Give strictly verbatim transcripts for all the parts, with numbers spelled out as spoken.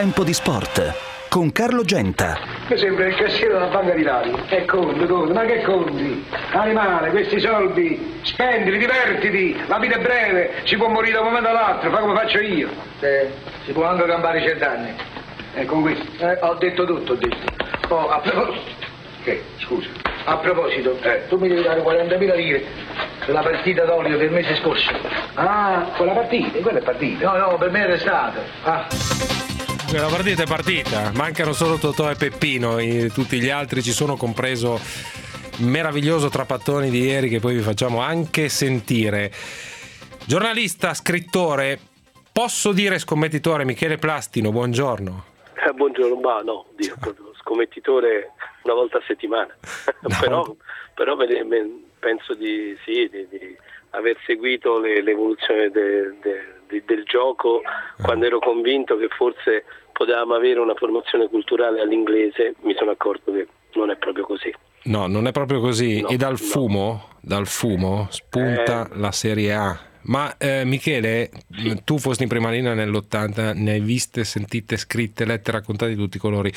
Tempo di Sport con Carlo Genta. Mi sembra il cassiere della Banca d'Italia. E conti, conti, ma che conti? Animale, questi soldi, spendili, divertiti, la vita è breve, si può morire da un momento all'altro, fa come faccio io. Eh, si può anche campare cent'anni. E con questo? Eh, ho detto tutto, ho detto. Oh, a proposito. Che? Scusa. A proposito, eh, tu mi devi dare quarantamila lire per la partita d'olio del mese scorso. Ah, quella partita? Quella è partita? No, no, per me è restata. Ah. La partita è partita, mancano solo Totò e Peppino, e tutti gli altri ci sono, compreso il meraviglioso Trapattoni di ieri che poi vi facciamo anche sentire. Giornalista, scrittore, posso dire scommettitore, Michele Plastino, buongiorno. Eh, buongiorno, ma no, Dio, proprio scommettitore una volta a settimana, no. però, però me, me, penso di sì, di, di aver seguito le, l'evoluzione de, de, de, del gioco quando ero convinto che forse potevamo avere una formazione culturale all'inglese. Mi sono accorto che non è proprio così. No, non è proprio così. No, e dal fumo, no. dal fumo spunta eh. la Serie A. Ma eh, Michele, sì. tu fosti in prima linea nell'ottanta, ne hai viste, sentite, scritte, lette, raccontate di tutti i colori.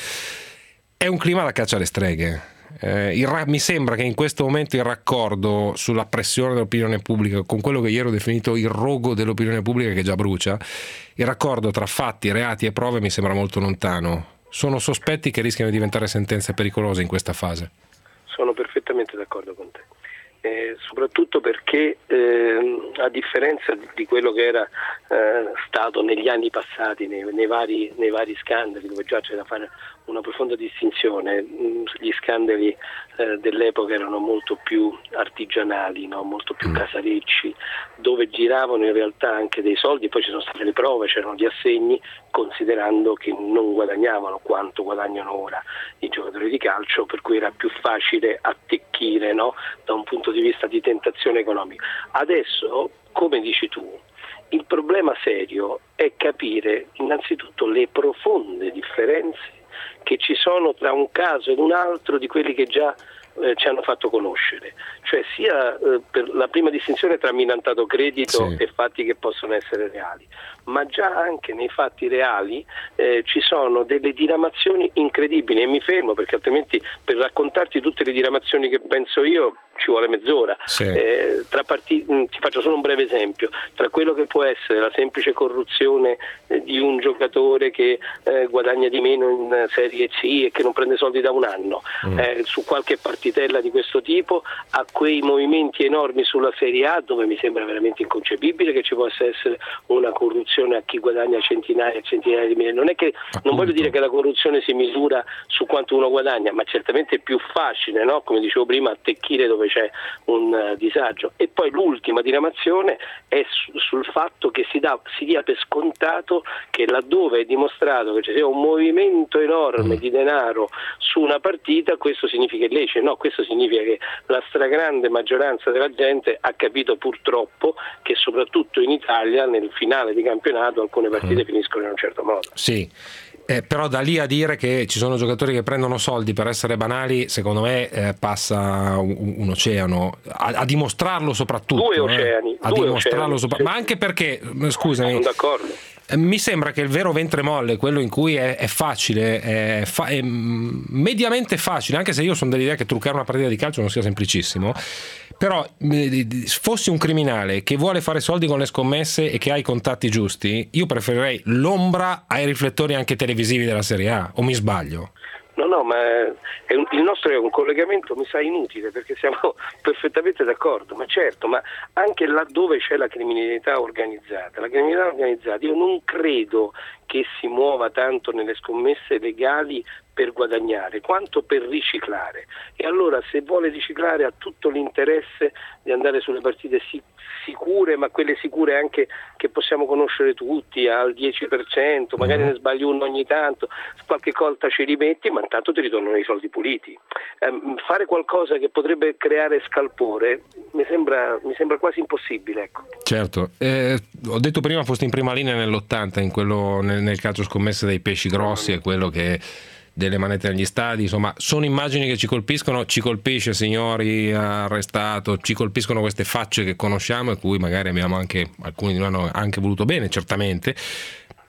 È un clima da caccia alle streghe. Eh, il ra- mi sembra che in questo momento il raccordo sulla pressione dell'opinione pubblica, con quello che ieri ho definito il rogo dell'opinione pubblica che già brucia, il raccordo tra fatti, reati e prove mi sembra molto lontano. Sono sospetti che rischiano di diventare sentenze pericolose in questa fase. Sono perfettamente d'accordo con te. Eh, soprattutto perché eh, a differenza di, di quello che era eh, stato negli anni passati nei, nei, vari, nei vari scandali, dove già c'è da fare una profonda distinzione, gli scandali eh, dell'epoca erano molto più artigianali, no? molto più casarecci, dove giravano in realtà anche dei soldi, poi ci sono state le prove, c'erano gli assegni, considerando che non guadagnavano quanto guadagnano ora i giocatori di calcio, per cui era più facile attecchire, no? da un punto di vista di tentazione economica. Adesso, come dici tu, il problema serio è capire innanzitutto le profonde differenze che ci sono tra un caso ed un altro di quelli che già eh, ci hanno fatto conoscere, cioè sia eh, per la prima distinzione tra minantato credito sì. e fatti che possono essere reali, ma già anche nei fatti reali eh, ci sono delle diramazioni incredibili, e mi fermo perché altrimenti per raccontarti tutte le diramazioni che penso io ci vuole mezz'ora. Sì. Eh, tra partiti, ti faccio solo un breve esempio, tra quello che può essere la semplice corruzione eh, di un giocatore che eh, guadagna di meno in Serie C e che non prende soldi da un anno, mm. eh, su qualche partitella di questo tipo, a quei movimenti enormi sulla Serie A, dove mi sembra veramente inconcepibile che ci possa essere una corruzione a chi guadagna centinaia e centinaia di migliaia. Non è che Appunto. non voglio dire che la corruzione si misura su quanto uno guadagna, ma certamente è più facile, no? Come dicevo prima, attecchire dove c'è un uh, disagio. E poi l'ultima diramazione è su, sul fatto che si, dà, si dia per scontato che laddove è dimostrato che ci sia un movimento enorme mm. di denaro su una partita, questo significa illecito. No, questo significa che la stragrande maggioranza della gente ha capito purtroppo che soprattutto in Italia nel finale di campionato alcune partite mm. finiscono in un certo modo. Sì. Eh, però da lì a dire che ci sono giocatori che prendono soldi per essere banali, secondo me eh, passa un, un oceano, a, a dimostrarlo soprattutto. Due oceani. Eh, a due dimostrarlo oceani, sopra- sì. Ma anche perché, scusami, sono d'accordo. Mi sembra che il vero ventre molle, quello in cui è, è facile, è, fa- è mediamente facile, anche se io sono dell'idea che truccare una partita di calcio non sia semplicissimo, però fossi un criminale che vuole fare soldi con le scommesse e che ha i contatti giusti, io preferirei l'ombra ai riflettori anche televisivi della Serie A, o mi sbaglio? No, no, ma è un, il nostro è un collegamento, mi sa, inutile, perché siamo perfettamente d'accordo, ma certo, ma anche laddove c'è la criminalità organizzata, la criminalità organizzata, io non credo che si muova tanto nelle scommesse legali per guadagnare quanto per riciclare, e allora se vuole riciclare ha tutto l'interesse di andare sulle partite sic- sicure, ma quelle sicure anche che possiamo conoscere tutti al dieci per cento, magari ne sbagli uno ogni tanto, qualche colta ci rimetti, ma intanto ti ritornano i soldi puliti. Eh, fare qualcosa che potrebbe creare scalpore mi sembra, mi sembra quasi impossibile, ecco. Certo, eh, ho detto prima foste in prima linea nell'ottanta in quello, nel, nel calcio scommesse dei pesci grossi, e quello che delle manette negli stadi, insomma sono immagini che ci colpiscono, ci colpisce signori arrestato, ci colpiscono queste facce che conosciamo e cui magari abbiamo anche, alcuni di noi hanno anche voluto bene certamente,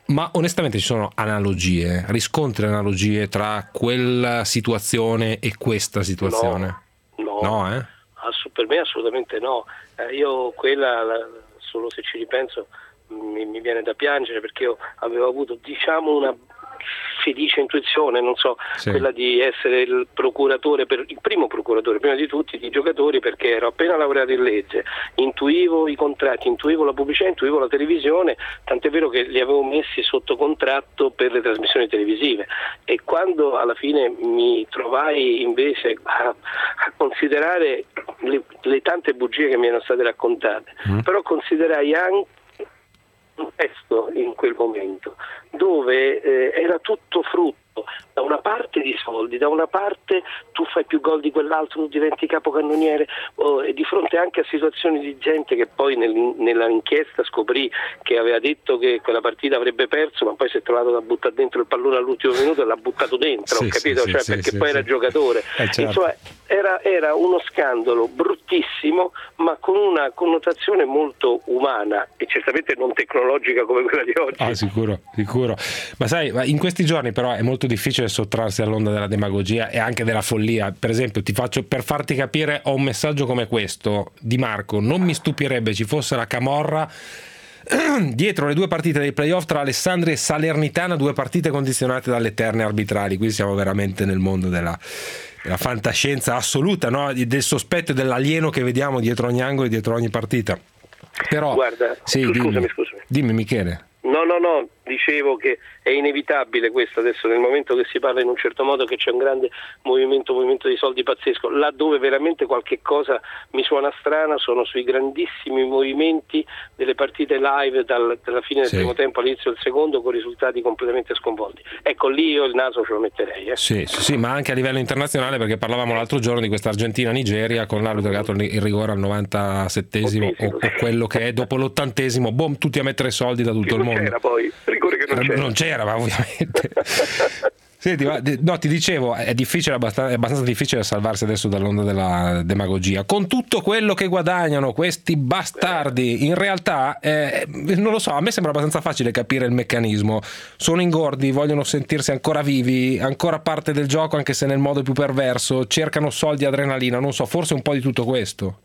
Ma onestamente ci sono analogie, riscontri analogie tra quella situazione e questa situazione? No, no, no eh? Ass- per me assolutamente no. Eh, io quella, la, solo se ci ripenso, mi, mi viene da piangere, perché io avevo avuto, diciamo, una felice intuizione, non so, sì. quella di essere il procuratore, per, il primo procuratore prima di tutti di giocatori, perché ero appena laureato in legge, intuivo i contratti, intuivo la pubblicità, intuivo la televisione, tant'è vero che li avevo messi sotto contratto per le trasmissioni televisive, e quando alla fine mi trovai invece a, a considerare le, le tante bugie che mi erano state raccontate, mm. però considerai anche un testo in quel momento dove eh, era tutto frutto da una parte di soldi, da una parte tu fai più gol di quell'altro, tu diventi capocannoniere, oh, e di fronte anche a situazioni di gente che poi nel, nella inchiesta scoprì che aveva detto che quella partita avrebbe perso, ma poi si è trovato da buttare dentro il pallone all'ultimo minuto e l'ha buttato dentro, sì, ho capito? Sì, cioè, sì, perché sì, poi sì. era giocatore, eh, certo. insomma era, era uno scandalo bruttissimo, ma con una connotazione molto umana e certamente non tecnologica come quella di oggi. Ah, sicuro, sicuro. Ma sai, in questi giorni però è molto difficile sottrarsi all'onda della demagogia e anche della follia. Per esempio, ti faccio, per farti capire, ho un messaggio come questo di Marco: non mi stupirebbe ci fosse la camorra dietro le due partite dei playoff tra Alessandria e Salernitana, due partite condizionate dalle terne arbitrali. Qui siamo veramente nel mondo della, della fantascienza assoluta, no? Del sospetto e dell'alieno che vediamo dietro ogni angolo e dietro ogni partita. Però, guarda, sì, scusami, dimmi, scusami. Dimmi Michele. No, no, no, dicevo che è inevitabile questo adesso, nel momento che si parla in un certo modo, che c'è un grande movimento, movimento di soldi pazzesco. Là dove veramente qualche cosa mi suona strana sono sui grandissimi movimenti delle partite live dal, dalla fine del sì. primo tempo all'inizio del secondo, con risultati completamente sconvolti. Ecco, lì io il naso ce lo metterei. Eh. Sì, sì, sì, ma anche a livello internazionale, perché parlavamo l'altro giorno di questa Argentina-Nigeria con l'arbitro che ha dato il rigore al novantasettesimo o, o quello che è dopo l'ottantesimo, boom, tutti a mettere soldi da tutto che il mondo. Non c'era poi, rigore che non c'era. Non c'era, ma ovviamente. Senti, ma, no, ti dicevo, è difficile, abbastanza, è abbastanza difficile salvarsi adesso dall'onda della demagogia. Con tutto quello che guadagnano questi bastardi, in realtà, eh, non lo so, a me sembra abbastanza facile capire il meccanismo. Sono ingordi, vogliono sentirsi ancora vivi, ancora parte del gioco, anche se nel modo più perverso, cercano soldi, adrenalina, non so, forse un po' di tutto questo.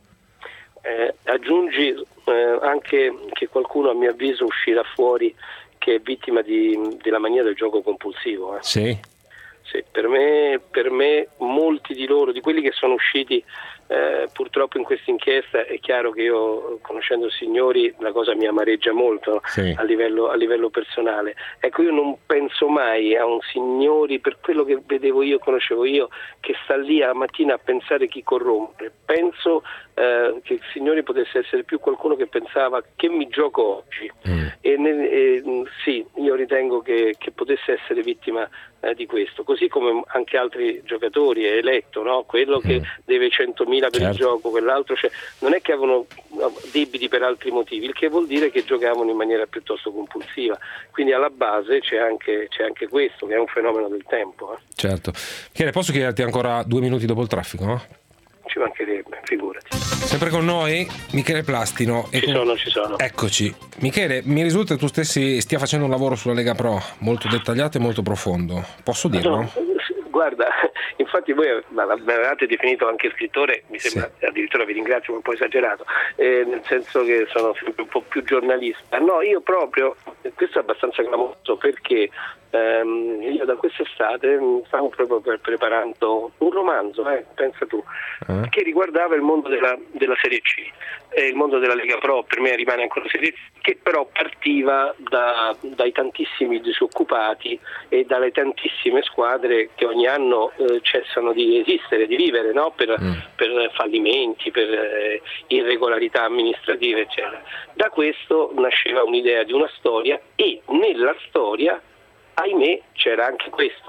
Eh, aggiungi eh, anche che qualcuno, a mio avviso, uscirà fuori che è vittima di, della mania del gioco compulsivo. Eh. Sì. Sì, per me, per me molti di loro, di quelli che sono usciti eh, purtroppo in questa inchiesta, è chiaro che io, conoscendo signori, la cosa mi amareggia molto, sì. a livello, a livello personale. Ecco, io non penso mai a un signori, per quello che vedevo io, conoscevo io, che sta lì a mattina a pensare chi corrompe. Penso eh, che il signori potesse essere più qualcuno che pensava che mi gioco oggi. Mm. E, nel, e sì, io ritengo che, che potesse essere vittima eh, di questo, così come anche altri giocatori, è eletto, no? Quello che mm. deve centomila per certo. il gioco, quell'altro, cioè, non è che avevano debiti per altri motivi, il che vuol dire che giocavano in maniera piuttosto compulsiva, quindi alla base c'è anche, c'è anche questo, che è un fenomeno del tempo. Eh. Certo. Michele, posso chiederti ancora due minuti dopo il traffico? No? Ci mancherebbe, figurati. Sempre con noi Michele Plastino. Ci con... sono, ci sono. Eccoci. Michele, mi risulta che tu stessi stia facendo un lavoro sulla Lega Pro molto dettagliato e molto profondo. Posso dirlo? No, guarda, infatti voi mi avevate definito anche scrittore, mi sembra, sì. addirittura vi ringrazio, ma un po' esagerato, eh, nel senso che sono sempre un po' più giornalista. No, io proprio, questo è abbastanza clamoroso, perché ehm, io da quest'estate stavo proprio per, preparando un romanzo, eh, pensa tu, eh. che riguardava il mondo della, della Serie C, eh, il mondo della Lega Pro, per me rimane ancora Serie C, che però partiva da, dai tantissimi disoccupati e dalle tantissime squadre che ogni anno eh, cessano di esistere, di vivere, no? per, mm. per fallimenti, per eh, irregolarità amministrative, eccetera. Da questo nasceva un'idea di una storia, e nella storia, ahimè, c'era anche questo.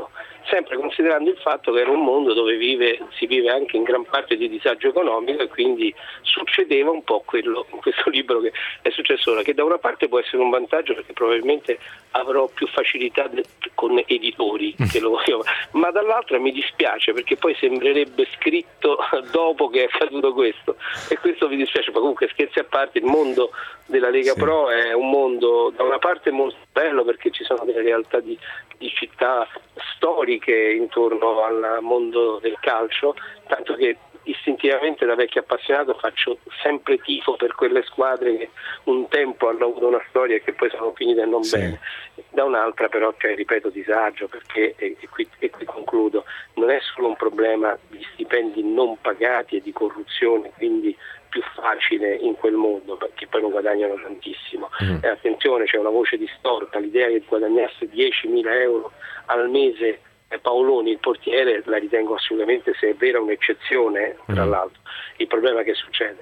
sempre considerando il fatto che era un mondo dove vive, si vive anche in gran parte di disagio economico, e quindi succedeva un po' quello in questo libro che è successo ora, che da una parte può essere un vantaggio perché probabilmente avrò più facilità de- con editori che lo vogliono, ma dall'altra mi dispiace perché poi sembrerebbe scritto dopo che è accaduto questo, e questo mi dispiace. Ma comunque, scherzi a parte, il mondo della Lega sì. Pro è un mondo da una parte molto bello perché ci sono delle realtà di, di città storiche intorno al mondo del calcio, tanto che istintivamente da vecchio appassionato faccio sempre tifo per quelle squadre che un tempo hanno avuto una storia e che poi sono finite non sì. bene. Da un'altra però c'è, ripeto, disagio, perché, e, e, qui, e qui concludo, non è solo un problema di stipendi non pagati e di corruzione, quindi più facile in quel mondo perché poi non guadagnano tantissimo. Mm. E attenzione, c'è una voce distorta, l'idea che guadagnasse diecimila euro al mese Paoloni, il portiere, la ritengo assolutamente, se è vera, un'eccezione, tra mm. l'altro. Il problema che succede?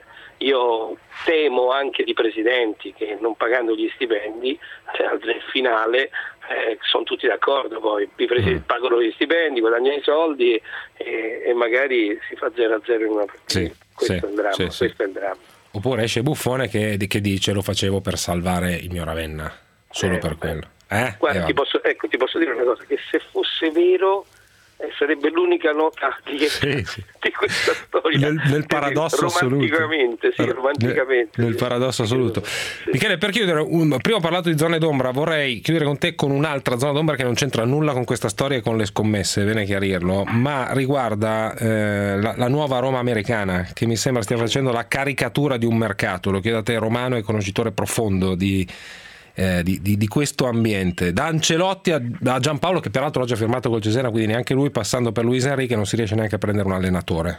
Io temo anche di presidenti che non pagando gli stipendi al finale eh, sono tutti d'accordo, poi i presidenti mm. pagano gli stipendi, guadagnano i soldi e, e magari si fa zero a zero in una partita. Sì, questo, sì, è il dramma, sì, questo sì. è il dramma. Oppure esce Buffone che, che dice lo facevo per salvare il mio Ravenna, solo eh, per quello. Eh? Guarda, eh, ti, posso, ecco, ti posso dire una cosa, che se fosse vero eh, sarebbe l'unica nota di, sì, sì. di questa storia nel, nel paradosso romanticamente, assoluto sì, romanticamente nel, nel paradosso assoluto sì. Michele, per chiudere, un, prima ho parlato di zone d'ombra, vorrei chiudere con te con un'altra zona d'ombra che non c'entra nulla con questa storia e con le scommesse, è bene chiarirlo, ma riguarda eh, la, la nuova Roma americana, che mi sembra stia facendo la caricatura di un mercato. Lo chiedo a te, Romano, e conoscitore profondo di Eh, di, di, di questo ambiente, da Ancelotti a, a Giampaolo, che peraltro oggi ha firmato col Cesena, quindi neanche lui, passando per Luis Enrique, non si riesce neanche a prendere un allenatore.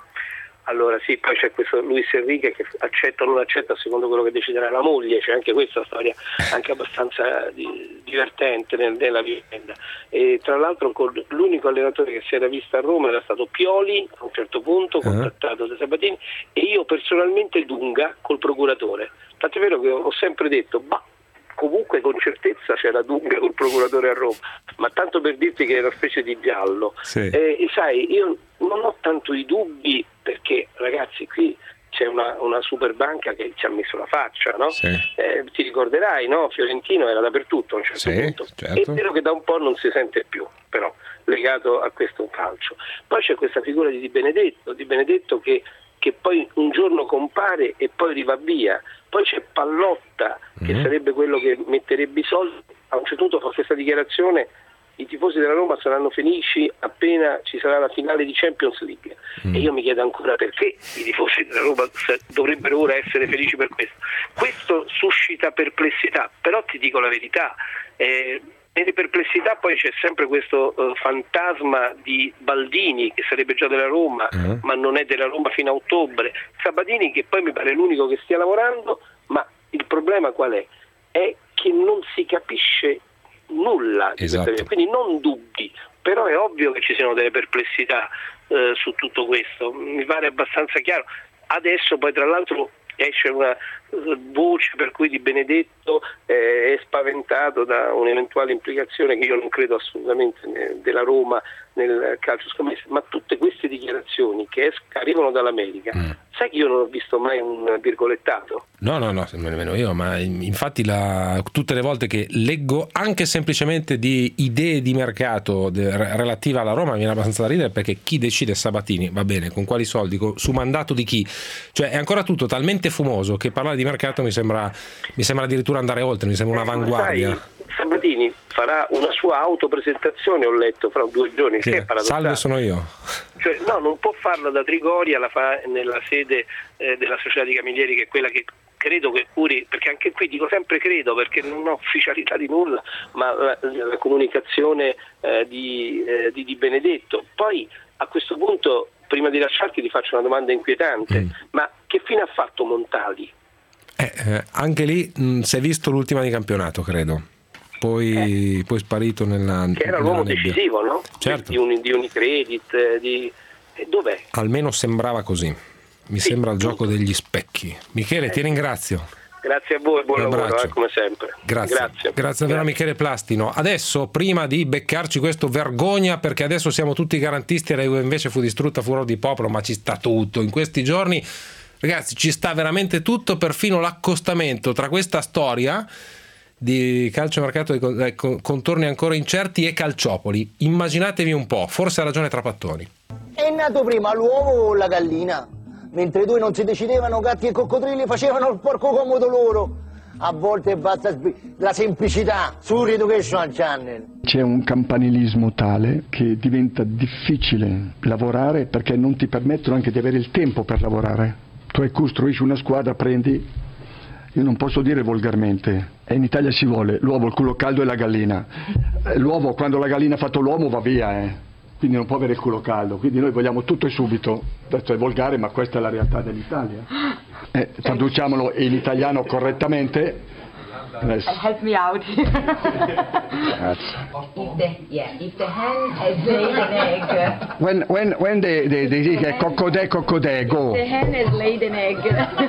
Allora sì, poi c'è questo Luis Enrique che accetta o non accetta secondo quello che deciderà la moglie, c'è anche questa storia anche abbastanza di, divertente nel, nella vicenda. E tra l'altro con l'unico allenatore che si era visto a Roma era stato Pioli a un certo punto, contattato da Sabatini, e io personalmente Dunga col procuratore, tant'è vero che ho sempre detto bah, comunque con certezza c'era Dunga col procuratore a Roma, ma tanto per dirti che era una specie di giallo. Sì. Eh, e sai, io non ho tanto i dubbi perché ragazzi qui c'è una, una super banca che ci ha messo la faccia, no? Sì. Eh, ti ricorderai, no? Fiorentino era dappertutto a un certo sì, punto. Certo. È vero che da un po' non si sente più, però legato a questo calcio. Poi c'è questa figura di Di Benedetto, Di Benedetto che, che poi un giorno compare e poi riva via. Poi c'è Pallotta che mm. sarebbe quello che metterebbe i soldi. A un certo punto fa questa dichiarazione: i tifosi della Roma saranno felici appena ci sarà la finale di Champions League. Mm. E io mi chiedo ancora perché i tifosi della Roma dovrebbero ora essere felici per questo. Questo suscita perplessità, però ti dico la verità, eh, nelle perplessità poi c'è sempre questo uh, fantasma di Baldini che sarebbe già della Roma uh-huh. ma non è della Roma fino a ottobre, Sabatini che poi mi pare l'unico che stia lavorando, ma il problema qual è? È che non si capisce nulla, esatto. Quindi non dubbi, però è ovvio che ci siano delle perplessità uh, su tutto questo, mi pare abbastanza chiaro. Adesso poi tra l'altro esce una voce per cui Di Benedetto eh, è spaventato da un'eventuale implicazione che io non credo assolutamente della Roma nel calcio scommesse, ma tutte queste dichiarazioni che es- arrivano dall'America, mm. sai che io non ho visto mai un virgolettato? No, no, no, nemmeno io, ma infatti la, tutte le volte che leggo anche semplicemente di idee di mercato de, relative alla Roma mi viene abbastanza da ridere, perché chi decide Sabatini, va bene, con quali soldi, con, su mandato di chi? Cioè è ancora tutto talmente fumoso che parlare di mercato mi sembra, mi sembra addirittura andare oltre, mi sembra un'avanguardia. Sai, Sabatini farà una sua autopresentazione, ho letto, fra due giorni. Che, che è salve, sono io. Cioè, no, non può farla da Trigoria, la fa nella sede eh, della Società di Camilleri, che è quella che credo che curi, perché anche qui dico sempre credo perché non ho ufficialità di nulla, ma la, la comunicazione eh, di, eh, di Di Benedetto. Poi a questo punto, prima di lasciarti, ti faccio una domanda inquietante, mm. ma che fine ha fatto Montali? Eh, eh, anche lì mh, si è visto l'ultima di campionato, credo. Poi, eh. poi sparito nella, che era l'uomo nebbia. Decisivo, no? Certo. Di, un, di Unicredit, di... dov'è? Almeno sembrava così. Mi sì. sembra il gioco degli specchi. Michele, eh. ti ringrazio. Grazie a voi, buon Un lavoro, abbraccio. eh, come sempre. Grazie. Grazie, Grazie davvero a Michele Plastino. Adesso, prima di beccarci questo vergogna, perché adesso siamo tutti garantisti e la Juve invece fu distrutta furor di popolo, ma ci sta tutto. In questi giorni, ragazzi, ci sta veramente tutto, perfino l'accostamento tra questa storia di calciomercato di contorni ancora incerti e Calciopoli. Immaginatevi un po', forse ha ragione Trapattoni. È nato prima l'uovo o la gallina? Mentre due non si decidevano, gatti e coccodrilli facevano il porco comodo loro. A volte basta sb- la semplicità su Education Channel. C'è un campanilismo tale che diventa difficile lavorare perché non ti permettono anche di avere il tempo per lavorare. Tu costruisci una squadra, prendi, io non posso dire volgarmente, e in Italia si vuole l'uovo, il culo caldo e la gallina. L'uovo, quando la gallina ha fatto l'uomo, va via, eh. Quindi non può avere il culo caldo, quindi noi vogliamo tutto e subito. Questo è volgare, ma questa è la realtà dell'Italia. Eh, traduciamolo in italiano correttamente. Adesso. Help me out. Grazie. If the, yeah, if the hen has laid an egg. When, when, when the, the, the, the coccodè, coccodè, go. The hen has laid an egg.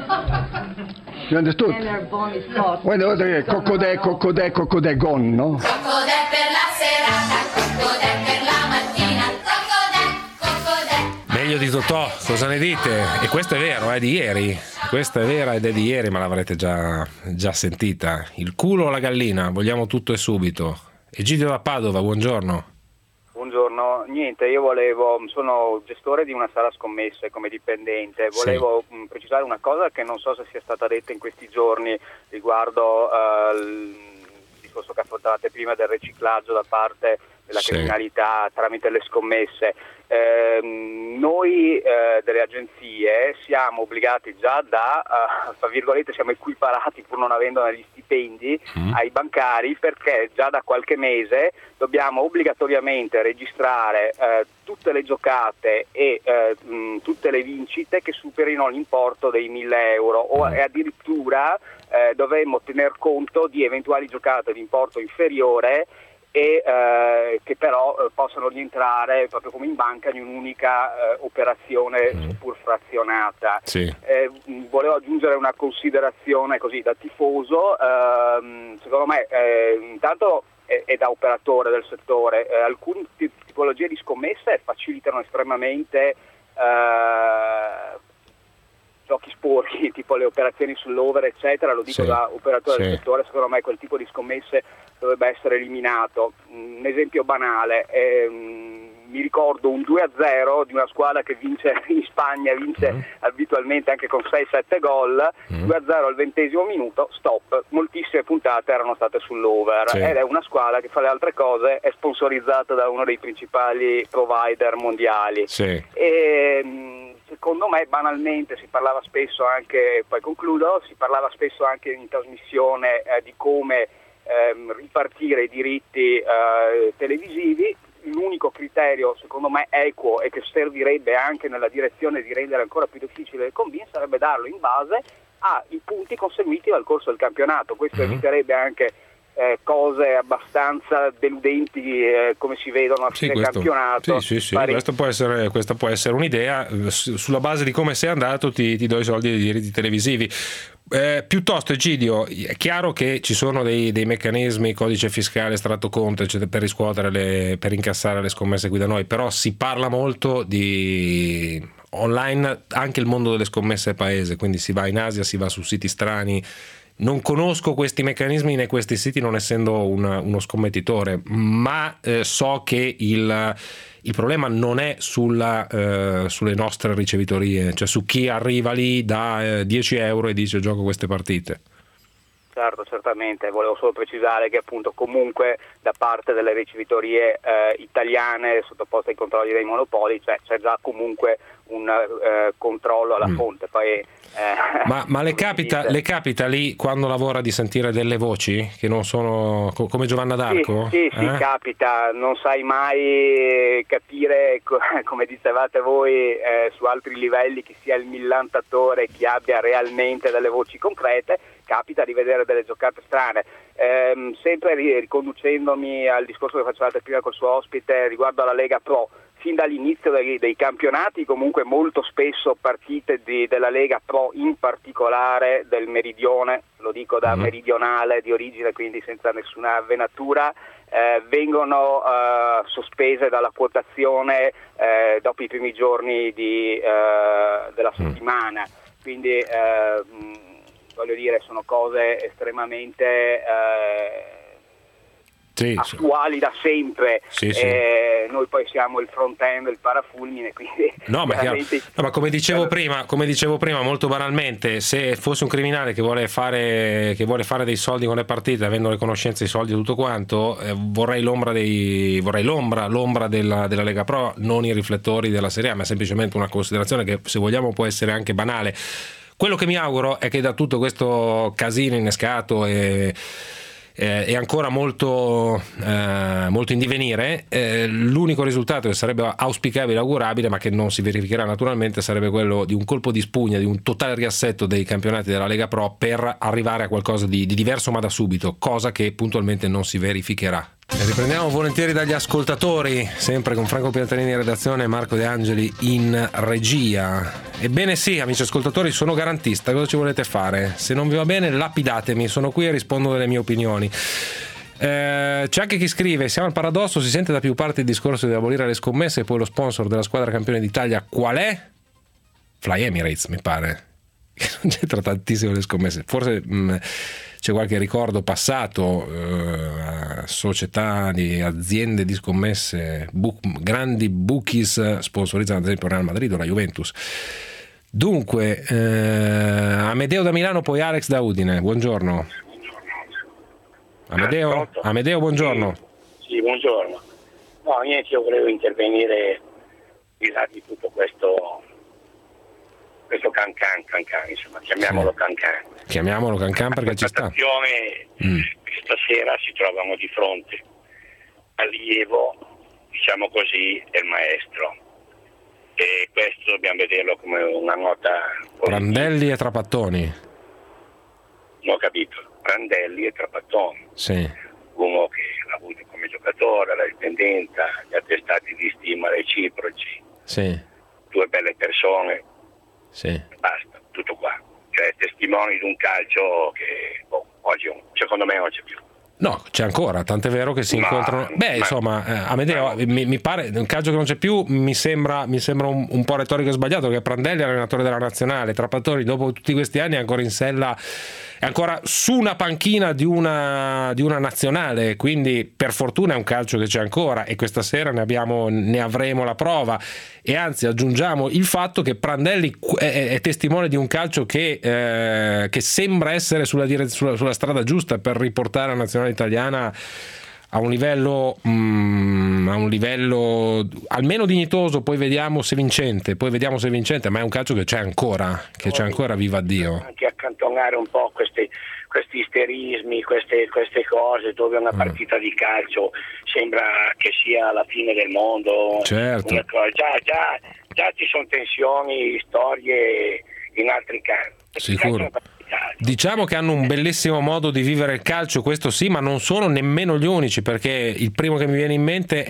You understood? And her bone is hot. When the coccodè, coccodè, coccodè, gone, no? Coccodè per la serata, coccodè per la mattina, coccodè, coccodè. Meglio di Totò, cosa ne dite? E questo è vero, è di ieri. Questa è vera ed è di ieri, ma l'avrete già, già sentita. Il culo o la gallina? Vogliamo tutto e subito. Egidio da Padova, buongiorno. Buongiorno, niente, io volevo, sono gestore di una sala scommesse come dipendente, volevo sì. mh, precisare una cosa che non so se sia stata detta in questi giorni riguardo uh, il discorso che affrontavate prima del riciclaggio da parte della sì. criminalità tramite le scommesse. Eh, noi eh, delle agenzie siamo obbligati già da, uh, tra virgolette, siamo equiparati pur non avendo negli stipendi mm. ai bancari, perché già da qualche mese dobbiamo obbligatoriamente registrare eh, tutte le giocate e eh, mh, tutte le vincite che superino l'importo dei mille euro o e addirittura eh, dovremmo tener conto di eventuali giocate di importo inferiore e eh, che però eh, possano rientrare proprio come in banca in un'unica eh, operazione mm. seppur frazionata. Sì. Eh, volevo aggiungere una considerazione così da tifoso, ehm, secondo me eh, intanto è, è da operatore del settore, eh, alcune tipologie di scommesse facilitano estremamente eh, giochi sporchi, tipo le operazioni sull'over eccetera, lo dico sì. da operatore sì. del settore, secondo me quel tipo di scommesse dovrebbe essere eliminato. Un esempio banale, ehm, mi ricordo un due a zero di una squadra che vince in Spagna, vince mm. abitualmente anche con sei sette gol, mm. due a zero al ventesimo minuto, stop, moltissime puntate erano state sull'over, sì. ed è una squadra che fa le altre cose, è sponsorizzata da uno dei principali provider mondiali. Sì. E, secondo me banalmente si parlava spesso anche, poi concludo, si parlava spesso anche in trasmissione eh, di come ehm, ripartire i diritti eh, televisivi. L'unico criterio secondo me equo e che servirebbe anche nella direzione di rendere ancora più difficile il combin sarebbe darlo in base ai punti conseguiti dal corso del campionato. Questo mm-hmm. eviterebbe anche Eh, cose abbastanza deludenti eh, come si vedono a fine sì, questo, campionato. Sì, sì, sì. Questo può essere, questa può essere un'idea. Sulla base di come sei andato ti, ti do i soldi dei diritti televisivi. Eh, piuttosto Egidio, è chiaro che ci sono dei, dei meccanismi, codice fiscale, estratto conto eccetera, per riscuotere le, per incassare le scommesse qui da noi, però si parla molto di online, anche il mondo delle scommesse è paese, quindi si va in Asia, si va su siti strani. Non conosco questi meccanismi né questi siti, non essendo un, uno scommettitore, ma eh, so che il, il problema non è sulla, eh, sulle nostre ricevitorie, cioè su chi arriva lì da eh, dieci euro e dice gioco queste partite. Certo, certamente, volevo solo precisare che appunto comunque da parte delle ricevitorie eh, italiane sottoposte ai controlli dei monopoli cioè, c'è già comunque un eh, controllo alla mm. fonte. Poi, eh, ma, ma le, capita, le capita lì quando lavora di sentire delle voci che non sono co- come Giovanna d'Arco? Sì, sì, eh? sì, capita, non sai mai capire, come dicevate voi, eh, su altri livelli chi sia il millantatore, chi abbia realmente delle voci concrete. Capita di vedere delle giocate strane, ehm, sempre riconducendomi al discorso che facevate prima col suo ospite riguardo alla Lega Pro. sin dall'inizio dei, dei campionati, comunque molto spesso partite di, della Lega Pro, in particolare del Meridione, lo dico da mm. meridionale di origine, quindi senza nessuna venatura, eh, vengono eh, sospese dalla quotazione eh, dopo i primi giorni di, eh, della settimana, quindi eh, voglio dire, sono cose estremamente eh, Sì, attuali da sempre. Sì, sì. Eh, noi poi siamo il front end, il parafulmine, quindi no, ma, veramente... no, ma come dicevo prima, come dicevo prima, molto banalmente, se fosse un criminale che vuole fare che vuole fare dei soldi con le partite, avendo le conoscenze, i soldi e tutto quanto, eh, vorrei l'ombra dei vorrei l'ombra, l'ombra della, della Lega Pro, non i riflettori della Serie A, ma semplicemente una considerazione che, se vogliamo, può essere anche banale. Quello che mi auguro è che da tutto questo casino innescato e Eh, è ancora molto, eh, molto in divenire, eh, l'unico risultato che sarebbe auspicabile, augurabile, ma che non si verificherà naturalmente, sarebbe quello di un colpo di spugna, di un totale riassetto dei campionati della Lega Pro per arrivare a qualcosa di, di diverso ma da subito, cosa che puntualmente non si verificherà. E riprendiamo volentieri dagli ascoltatori, sempre con Franco Piantarini in redazione e Marco De Angeli in regia. Ebbene sì, amici ascoltatori, sono garantista, cosa ci volete fare? Se non vi va bene lapidatemi, sono qui e rispondo delle mie opinioni. Eh, c'è anche chi scrive: siamo al paradosso, si sente da più parti il discorso di abolire le scommesse e poi lo sponsor della squadra campione d'Italia qual è? Fly Emirates, mi pare. Non c'entra tantissimo le scommesse, forse mh, c'è qualche ricordo passato, eh, società di aziende di scommesse, book, grandi bookies sponsorizzano ad esempio Real Madrid o la Juventus. Dunque, eh, Amedeo da Milano, poi Alex da Udine. Buongiorno. Amedeo, Amedeo buongiorno. Sì, sì, buongiorno. No, niente, io volevo intervenire di là di tutto questo questo cancan, cancan, insomma, chiamiamolo sì. cancan. Chiamiamolo cancan perché ci sta. Mm. Stasera si trovano di fronte allievo, diciamo così, del maestro. E questo dobbiamo vederlo come una nota positiva. Prandelli e Trapattoni. Non ho capito. Prandelli e Trapattoni. Sì. Uno che l'ha avuto come giocatore, la dipendenza, gli attestati di stima reciproci. Sì. Due belle persone. Sì. Basta, tutto qua. Cioè testimoni di un calcio che boh, oggi secondo me non c'è più. No, c'è ancora, tant'è vero che si ma, incontrano. Beh, ma, insomma, eh, Amedeo, mi, mi pare un calcio che non c'è più, mi sembra, mi sembra un, un po' retorico e sbagliato, perché Prandelli è allenatore della nazionale, Trapattoni dopo tutti questi anni è ancora in sella, è ancora su una panchina di una, di una nazionale, quindi per fortuna è un calcio che c'è ancora e questa sera ne abbiamo, ne avremo la prova. E anzi aggiungiamo il fatto che Prandelli è, è testimone di un calcio che, eh, che sembra essere sulla, direz- sulla, sulla strada giusta per riportare la nazionale italiana a un livello mm, a un livello almeno dignitoso, poi vediamo se vincente, poi vediamo se vincente, ma è un calcio che c'è ancora, che c'è ancora, viva Dio. Anche accantonare un po' questi, questi isterismi, queste, queste cose dove una partita mm. di calcio sembra che sia la fine del mondo. Certo. Già, già, già ci sono tensioni, storie in altri campi. Sicuro. Diciamo che hanno un bellissimo modo di vivere il calcio, questo sì, ma non sono nemmeno gli unici, perché il primo che mi viene in mente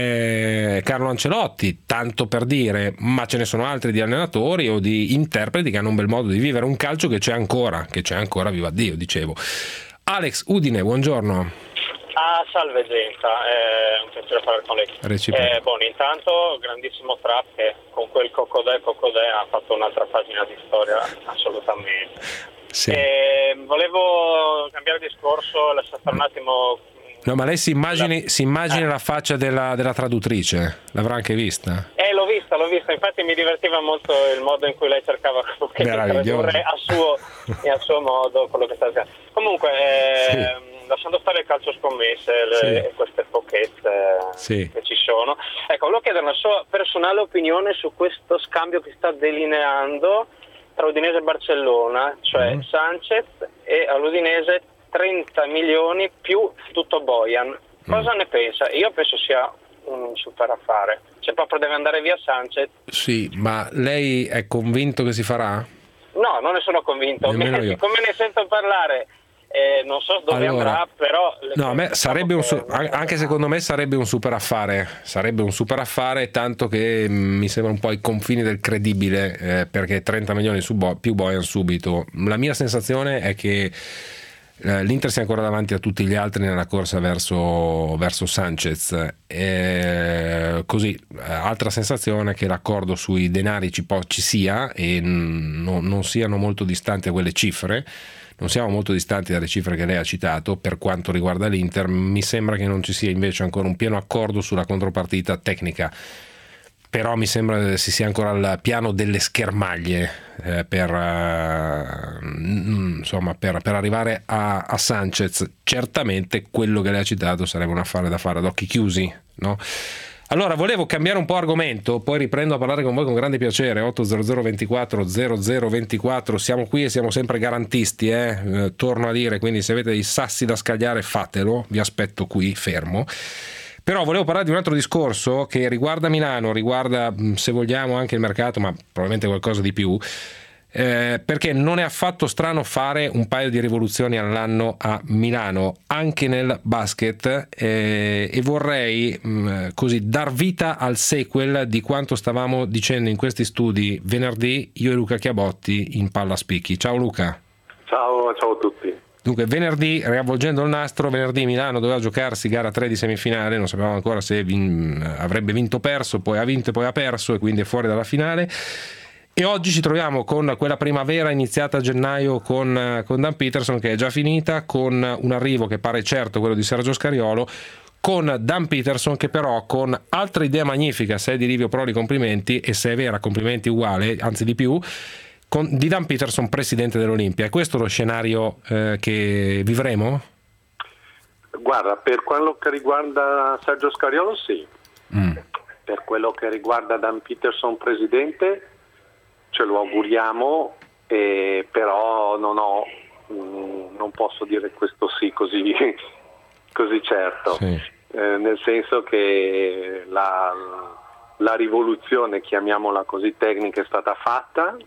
è Carlo Ancelotti, tanto per dire, ma ce ne sono altri di allenatori o di interpreti che hanno un bel modo di vivere un calcio che c'è ancora, che c'è ancora, viva Dio, dicevo. Alex, Udine, buongiorno. Ah, salve Genta, è un piacere parlare con lei. Eh, buon, intanto grandissimo Trapp che con quel Cocodè Cocodè ha fatto un'altra pagina di storia, assolutamente. Sì. Eh, volevo cambiare discorso, lasciare fare un attimo. No, ma lei si immagini, la, si immagini eh. la faccia della, della traduttrice, l'avrà anche vista? Eh, l'ho vista, l'ho vista, infatti mi divertiva molto il modo in cui lei cercava di tradurre a suo e a suo modo quello che sta dicendo. Comunque, eh, sì. Lasciando stare il calcio scommesse le, sì. e queste pochezze sì. che ci sono, ecco, volevo chiedere una sua personale opinione su questo scambio che sta delineando tra Udinese e Barcellona, cioè mm. Sanchez e all'Udinese trenta milioni più tutto Bojan. Cosa mm. ne pensa? Io penso sia un super affare, cioè proprio deve andare via Sanchez. Sì, ma lei è convinto che si farà? No, non ne sono convinto. Siccome ne sento parlare eh, non so dove allora, andrà, però no, a me sarebbe un su- anche secondo me sarebbe un super affare, sarebbe un super affare, tanto che mh, mi sembra un po' ai confini del credibile, eh, perché trenta milioni su Bo- più Bojan subito. La mia sensazione è che eh, l'Inter sia ancora davanti a tutti gli altri nella corsa verso, verso Sanchez, eh, così eh, altra sensazione è che l'accordo sui denari ci, po- ci sia e n- non, non siano molto distanti a quelle cifre. Non siamo molto distanti dalle cifre che lei ha citato per quanto riguarda l'Inter. Mi sembra che non ci sia invece ancora un pieno accordo sulla contropartita tecnica, però mi sembra che si sia ancora al piano delle schermaglie eh, per, uh, insomma, per, per arrivare a, a Sanchez. Certamente quello che lei ha citato sarebbe un affare da fare ad occhi chiusi, no? Allora, volevo cambiare un po' argomento, poi riprendo a parlare con voi con grande piacere. Otto zero zero ventiquattro zero zero ventiquattro, siamo qui e siamo sempre garantisti, eh? Eh, torno a dire, quindi se avete dei sassi da scagliare fatelo, vi aspetto qui fermo. Però volevo parlare di un altro discorso che riguarda Milano, riguarda, se vogliamo, anche il mercato, ma probabilmente qualcosa di più. Eh, perché non è affatto strano fare un paio di rivoluzioni all'anno a Milano, anche nel basket, eh, e vorrei mh, così dar vita al sequel di quanto stavamo dicendo in questi studi venerdì io e Luca Chiabotti in Palla Spicchi. Ciao Luca. Ciao, ciao a tutti. Dunque venerdì, riavvolgendo il nastro, venerdì Milano doveva giocarsi gara tre di semifinale, non sapevamo ancora se vin- avrebbe vinto o perso, poi ha vinto e poi ha perso e quindi è fuori dalla finale. E oggi ci troviamo con quella primavera iniziata a gennaio con, con Dan Peterson, che è già finita, con un arrivo che pare certo, quello di Sergio Scariolo, con Dan Peterson che però con altra idea magnifica, se è di Livio Proli complimenti, e se è vera complimenti uguale, anzi di più, con, di Dan Peterson presidente dell'Olimpia. È questo lo scenario eh, che vivremo? Guarda, per quello che riguarda Sergio Scariolo sì, mm. per quello che riguarda Dan Peterson presidente ce lo auguriamo, eh, però non ho, mh, non posso dire questo sì così, così certo, sì. eh, nel senso che la, la rivoluzione, chiamiamola così, tecnica è stata fatta,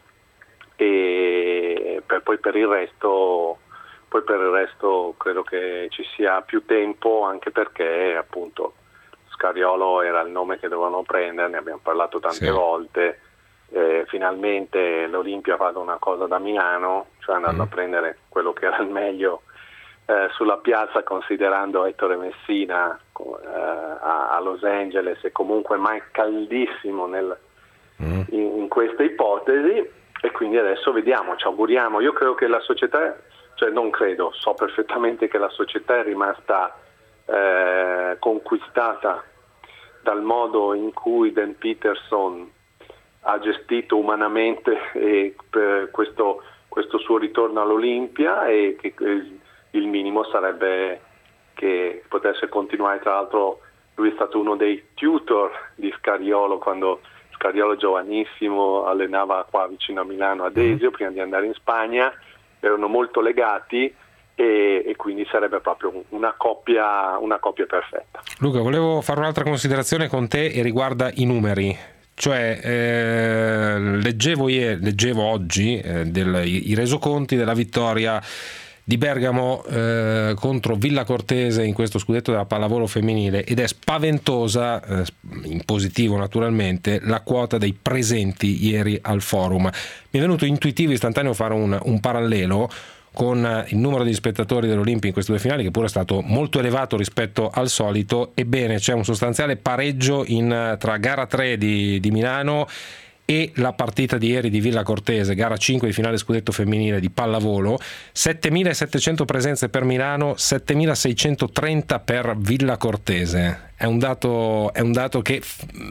e per, poi per il resto poi per il resto credo che ci sia più tempo, anche perché appunto Scariolo era il nome che dovevano prendere, ne abbiamo parlato tante sì. volte. Eh, finalmente l'Olimpia ha fatto una cosa da Milano, cioè andando mm. a prendere quello che era il meglio eh, sulla piazza, considerando Ettore Messina eh, a, a Los Angeles e comunque mai caldissimo nel, mm. in, in questa ipotesi, e quindi adesso vediamo, ci auguriamo. Io credo che la società, cioè non credo, so perfettamente che la società è rimasta eh, conquistata dal modo in cui Dan Peterson ha gestito umanamente eh, per questo, questo suo ritorno all'Olimpia, e che eh, il minimo sarebbe che potesse continuare. Tra l'altro lui è stato uno dei tutor di Scariolo quando Scariolo giovanissimo allenava qua vicino a Milano a Desio, mm. prima di andare in Spagna, erano molto legati e, e quindi sarebbe proprio una coppia, una coppia perfetta. Luca, volevo fare un'altra considerazione con te e riguarda i numeri. Cioè eh, leggevo, ieri, leggevo oggi eh, del, i, i resoconti della vittoria di Bergamo eh, contro Villa Cortese in questo scudetto della pallavolo femminile, ed è spaventosa, eh, in positivo naturalmente, la quota dei presenti ieri al forum. Mi è venuto intuitivo, istantaneo, fare un, un parallelo con il numero di spettatori dell'Olimpia in queste due finali, che pure è stato molto elevato rispetto al solito. Ebbene, c'è un sostanziale pareggio in, tra gara tre di, di Milano e la partita di ieri di Villa Cortese, gara cinque di finale scudetto femminile di pallavolo. settemilasettecento presenze per Milano, settemilaseicentotrenta per Villa Cortese. È un dato, è un dato che,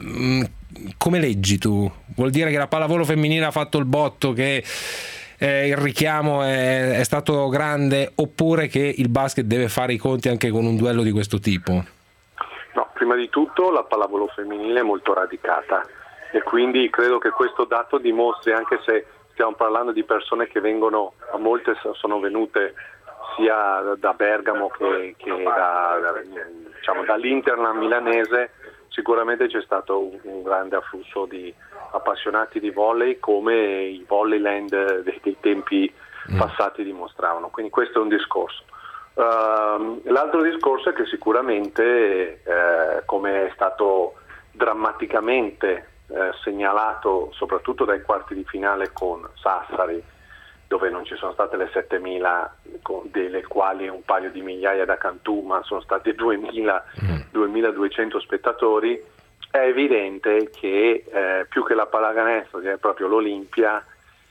come leggi tu? Vuol dire che la pallavolo femminile ha fatto il botto, che Eh, il richiamo è, è stato grande, oppure che il basket deve fare i conti anche con un duello di questo tipo? No, prima di tutto la pallavolo femminile è molto radicata, e quindi credo che questo dato dimostri, anche se stiamo parlando di persone che vengono, molte sono venute sia da Bergamo che, che da, da, diciamo, dall'Interland milanese, sicuramente c'è stato un, un grande afflusso di appassionati di volley, come i Volleyland dei, dei tempi mm. passati dimostravano. Quindi questo è un discorso. Uh, l'altro discorso è che sicuramente, eh, come è stato drammaticamente eh, segnalato soprattutto dai quarti di finale con Sassari, dove non ci sono state le settemila, delle quali un paio di migliaia da Cantù, ma sono stati duemila, mm. duemiladuecento spettatori, è evidente che eh, più che la pallacanestro, che è proprio l'Olimpia,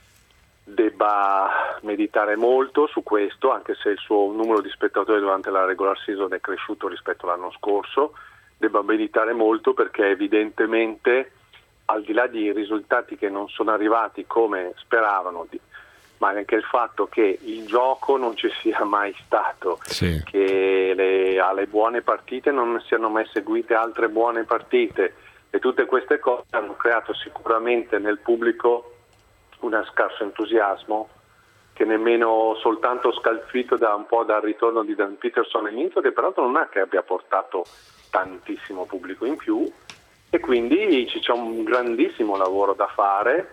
debba meditare molto su questo, anche se il suo numero di spettatori durante la regular season è cresciuto rispetto all'anno scorso, debba meditare molto, perché evidentemente, al di là di risultati che non sono arrivati come speravano, di, ma anche il fatto che il gioco non ci sia mai stato, sì. che le, alle buone partite non siano mai seguite altre buone partite, e tutte queste cose hanno creato sicuramente nel pubblico un scarso entusiasmo, che nemmeno soltanto scalfito da un po' dal ritorno di Dan Peterson all'inizio, che peraltro non è che abbia portato tantissimo pubblico in più, e quindi ci c'è un grandissimo lavoro da fare,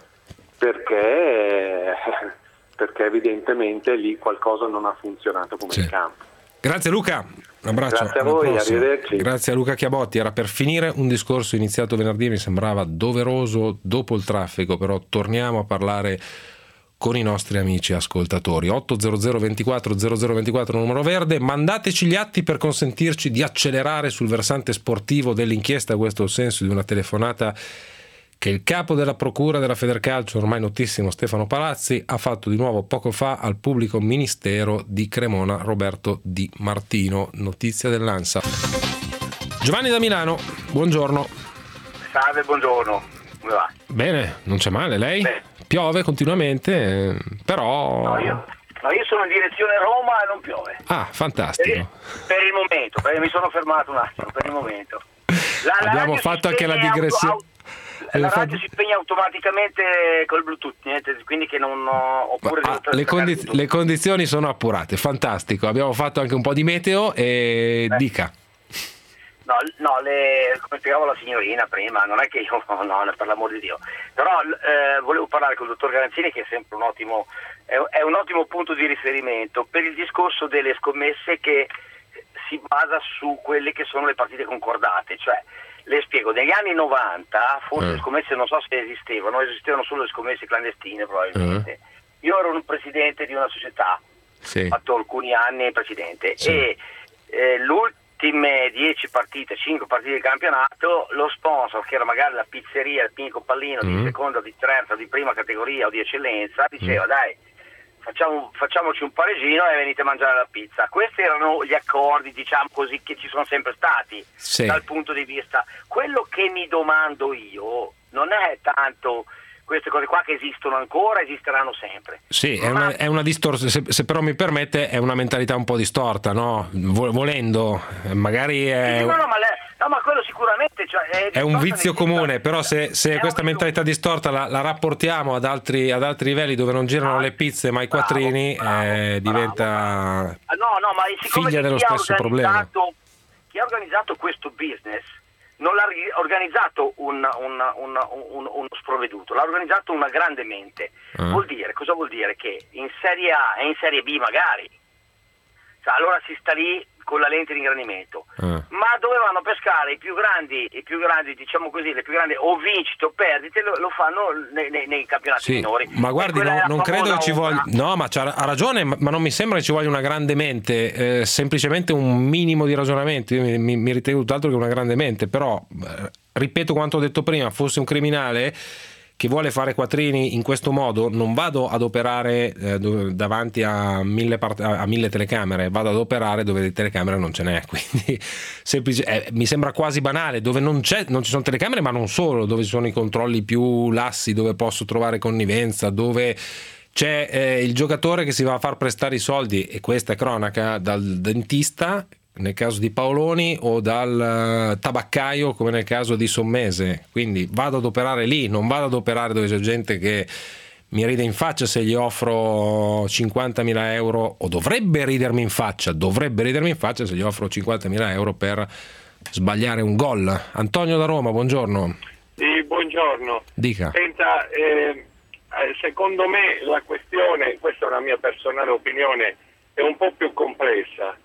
perché, perché evidentemente lì qualcosa non ha funzionato come sì. in campo. Grazie Luca, un abbraccio. Grazie a voi, arrivederci. Grazie a Luca Chiabotti. Era per finire un discorso iniziato venerdì, mi sembrava doveroso dopo il traffico, però torniamo a parlare con i nostri amici ascoltatori. otto zero zero ventiquattro zero zero ventiquattro numero verde, mandateci gli atti per consentirci di accelerare sul versante sportivo dell'inchiesta. Questo è il senso di una telefonata che il capo della procura della Federcalcio, ormai notissimo Stefano Palazzi, ha fatto di nuovo poco fa al pubblico ministero di Cremona, Roberto Di Martino. Notizia dell'Ansa. Giovanni da Milano, buongiorno. Salve, buongiorno. Come va? Bene, non c'è male, lei? Beh. Piove continuamente, però... No io, no, io sono in direzione Roma e non piove. Ah, fantastico. Per il, per il momento, perché mi sono fermato un attimo, per il momento. La, la Abbiamo fatto anche la digressione. Auto, auto, la radio si spegne automaticamente col Bluetooth, niente, quindi che non ho... Oppure ah, le, condiz- le condizioni sono appurate, fantastico. Abbiamo fatto anche un po' di meteo e eh. dica. No, no le, come spiegavo la signorina prima, non è che io, no, per l'amor di Dio, però eh, volevo parlare con il dottor Garanzini, che è sempre un ottimo, è, è un ottimo punto di riferimento per il discorso delle scommesse che si basa su quelle che sono le partite concordate. Cioè, le spiego, negli anni novanta, forse le scommesse non so se esistevano, esistevano solo le scommesse clandestine probabilmente. Uh-huh. Io ero un presidente di una società, sì. ho fatto alcuni anni presidente, sì. e eh, l'ultimo ultime dieci partite, cinque partite di campionato, lo sponsor, che era magari la pizzeria, il Pinco Pallino mm. di seconda, di terza, di prima categoria o di eccellenza, diceva mm. dai, facciamo, facciamoci un pareggino e venite a mangiare la pizza. Questi erano gli accordi, diciamo così, che ci sono sempre stati, sì. dal punto di vista. Quello che mi domando io non è tanto queste cose qua che esistono ancora, esisteranno sempre. Sì, è una, è una distorsione, se, se però mi permette, è una mentalità un po' distorta, no? Volendo, magari è... Sì, no, no, ma, le, no, ma quello sicuramente... Cioè, è, è un vizio comune, però se, se questa mentalità distorta la, la rapportiamo ad altri, ad altri livelli dove non girano ah, le pizze ma i bravo, quattrini, bravo, eh, diventa bravo. No, no, ma figlia dello stesso problema. Chi ha organizzato questo business non l'ha organizzato un, un, un, un, uno sprovveduto, l'ha organizzato una grande mente. Uh. Vuol dire, cosa vuol dire? Che in Serie A e in Serie B magari, cioè, allora si sta lì con la lente di ingrandimento, uh. ma dovevano pescare i più grandi, i più grandi, diciamo così, le più grandi o vincite o perdite, lo, lo fanno nei, nei, nei campionati sì, minori. Ma guardi, no, non credo che ci voglia, no, ma c'ha, ha ragione, ma, ma non mi sembra che ci voglia una grande mente, eh, semplicemente un minimo di ragionamento. Io mi, mi, mi ritengo tutt'altro che una grande mente, però eh, ripeto quanto ho detto prima, fosse un criminale che vuole fare quattrini in questo modo, non vado ad operare eh, davanti a mille, part- a mille telecamere, vado ad operare dove di telecamere non ce n'è, quindi semplice, eh, mi sembra quasi banale, dove non, c'è, non ci sono telecamere, ma non solo, dove ci sono i controlli più lassi, dove posso trovare connivenza, dove c'è eh, il giocatore che si va a far prestare i soldi, e questa è cronaca, dal dentista nel caso di Paoloni o dal tabaccaio come nel caso di Sommese. Quindi vado ad operare lì, non vado ad operare dove c'è gente che mi ride in faccia se gli offro cinquantamila euro, o dovrebbe ridermi in faccia dovrebbe ridermi in faccia se gli offro cinquantamila euro per sbagliare un gol. Antonio da Roma, buongiorno. Sì, buongiorno. Dica. Senta, eh, secondo me la questione, questa è una mia personale opinione, è un po' più complessa,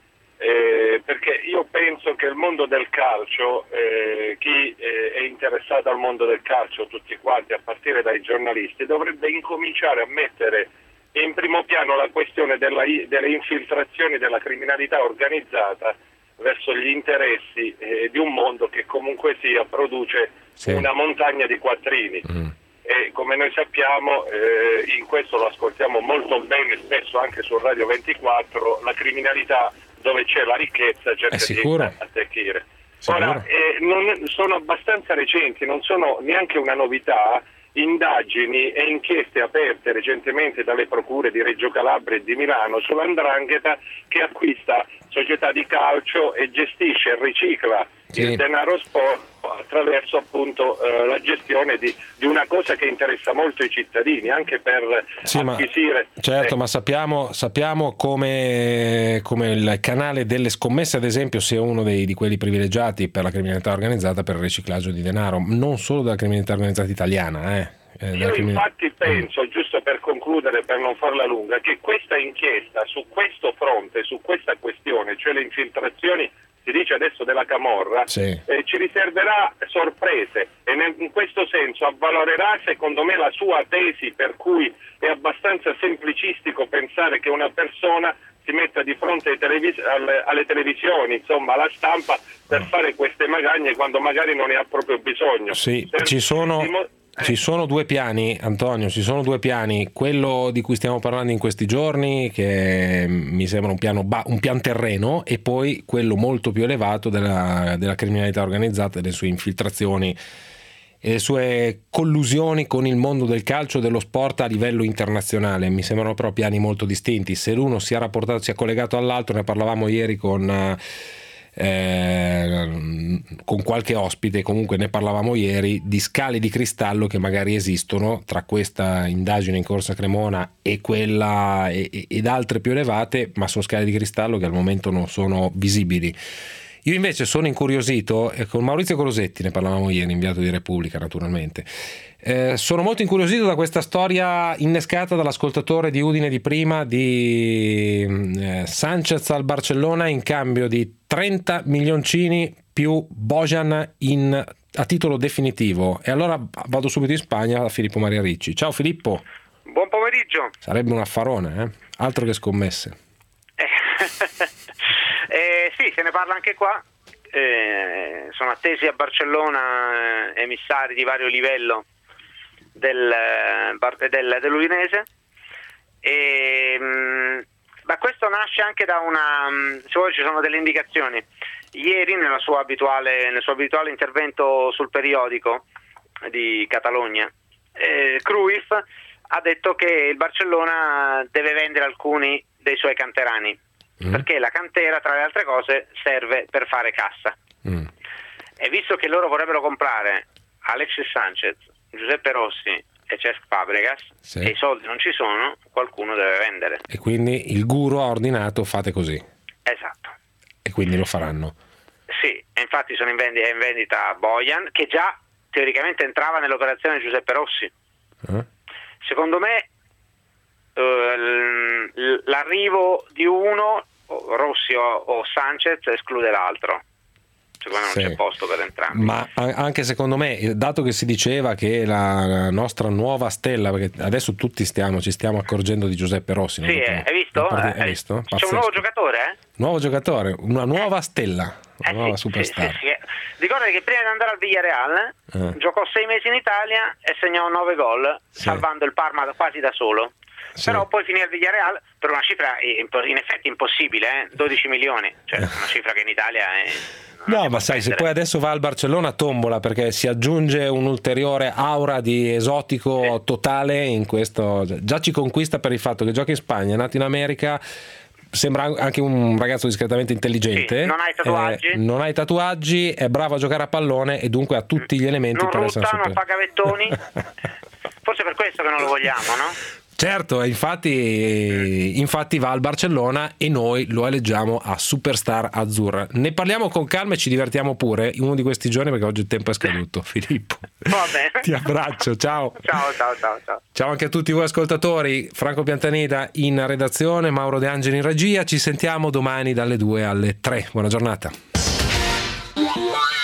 eh, perché io penso che il mondo del calcio, eh, chi eh, è interessato al mondo del calcio, tutti quanti, a partire dai giornalisti, dovrebbe incominciare a mettere in primo piano la questione della, delle infiltrazioni della criminalità organizzata verso gli interessi eh, di un mondo che comunque sia produce sì. una montagna di quattrini. Mm. E come noi sappiamo, eh, in questo lo ascoltiamo molto bene, spesso anche su Radio ventiquattro, la criminalità dove c'è la ricchezza cerca di attecchire. Ora, eh, non, sono abbastanza recenti, non sono neanche una novità, indagini e inchieste aperte recentemente dalle procure di Reggio Calabria e di Milano sulla 'ndrangheta che acquista società di calcio e gestisce e ricicla sì. il denaro sporco attraverso appunto eh, la gestione di, di una cosa che interessa molto i cittadini, anche per sì, acquisire. Ma, certo, eh. ma sappiamo, sappiamo come, come il canale delle scommesse, ad esempio, sia uno dei, di quelli privilegiati per la criminalità organizzata, per il riciclaggio di denaro, non solo della criminalità organizzata italiana. Eh. Eh, Io crimin... infatti penso, giusto per concludere, per non farla lunga, che questa inchiesta su questo fronte, su questa questione, cioè le infiltrazioni, si dice adesso della camorra, sì. eh, ci riserverà sorprese e nel, in questo senso avvalorerà secondo me la sua tesi, per cui è abbastanza semplicistico pensare che una persona si metta di fronte ai televis- alle, alle televisioni, insomma alla stampa, per fare queste magagne quando magari non ne ha proprio bisogno. Sì, per ci sono... Dimo- Ci sono due piani, Antonio, ci sono due piani, quello di cui stiamo parlando in questi giorni, che mi sembra un piano ba- un pian terreno, e poi quello molto più elevato della, della criminalità organizzata e delle sue infiltrazioni e le sue collusioni con il mondo del calcio e dello sport a livello internazionale. Mi sembrano però piani molto distinti. Se l'uno si è rapportato, si è collegato all'altro, ne parlavamo ieri con... Eh, con qualche ospite, comunque ne parlavamo ieri, di scale di cristallo che magari esistono tra questa indagine in corso a Cremona e quella e, ed altre più elevate, ma sono scale di cristallo che al momento non sono visibili. Io invece sono incuriosito, e con Maurizio Colosetti ne parlavamo ieri, inviato di Repubblica naturalmente, eh, sono molto incuriosito da questa storia innescata dall'ascoltatore di Udine di prima di eh, Sanchez al Barcellona in cambio di trenta milioncini più Bojan in, a titolo definitivo. E allora vado subito in Spagna da Filippo Maria Ricci. Ciao Filippo. Buon pomeriggio. Sarebbe un affarone, eh? Altro che scommesse. Eh, sì, se ne parla anche qua. Eh, sono attesi a Barcellona eh, emissari di vario livello del, del, dell'Udinese. E, mh, ma questo nasce anche da una, se vuoi ci sono delle indicazioni. Ieri nella sua abituale, nel suo abituale intervento sul periodico di Catalogna, eh, Cruyff ha detto che il Barcellona deve vendere alcuni dei suoi canterani, mm. perché la cantera, tra le altre cose, serve per fare cassa. Mm. E visto che loro vorrebbero comprare Alexis Sanchez, Giuseppe Rossi e Cesc Fabregas, sì. e i soldi non ci sono, qualcuno deve vendere. E quindi il guru ha ordinato fate così. Esatto. E quindi lo faranno. Sì, e infatti sono in vendita, in vendita Bojan, che già teoricamente entrava nell'operazione Giuseppe Rossi. Eh? Secondo me uh, l'arrivo di uno, Rossi o, o Sanchez, esclude l'altro. Secondo me non sì. c'è posto per entrambi. Ma anche secondo me, dato che si diceva che la nostra nuova stella, perché adesso tutti stiamo, ci stiamo accorgendo di Giuseppe Rossi. Sì, eh, hai visto? Parte, eh, hai visto? C'è un nuovo giocatore, eh? Nuovo giocatore, una nuova stella, una eh, nuova sì, superstar. Sì, sì, sì. Ricordati che prima di andare al Villarreal eh. giocò sei mesi in Italia e segnò nove gol, sì. salvando il Parma quasi da solo. Sì. Però poi finì al Villarreal per una cifra in effetti impossibile, eh? dodici milioni, cioè una cifra che in Italia è... No, ma sai, se poi adesso va al Barcellona tombola, perché si aggiunge un'ulteriore aura di esotico sì. totale in questo. Già ci conquista per il fatto che gioca in Spagna, è nato in America, sembra anche un ragazzo discretamente intelligente, sì, non hai tatuaggi, eh, non hai tatuaggi, è bravo a giocare a pallone e dunque ha tutti gli elementi non per rutta, essere non fa gavettoni. Forse per questo che non lo vogliamo, no? Certo, infatti, infatti va al Barcellona e noi lo eleggiamo a Superstar Azzurra. Ne parliamo con calma e ci divertiamo pure uno di questi giorni, perché oggi il tempo è scaduto. Filippo, va bene. Ti abbraccio, ciao. Ciao, ciao, ciao, ciao. Ciao anche a tutti voi ascoltatori. Franco Piantanida in redazione, Mauro De Angeli in regia. Ci sentiamo domani dalle due alle tre. Buona giornata.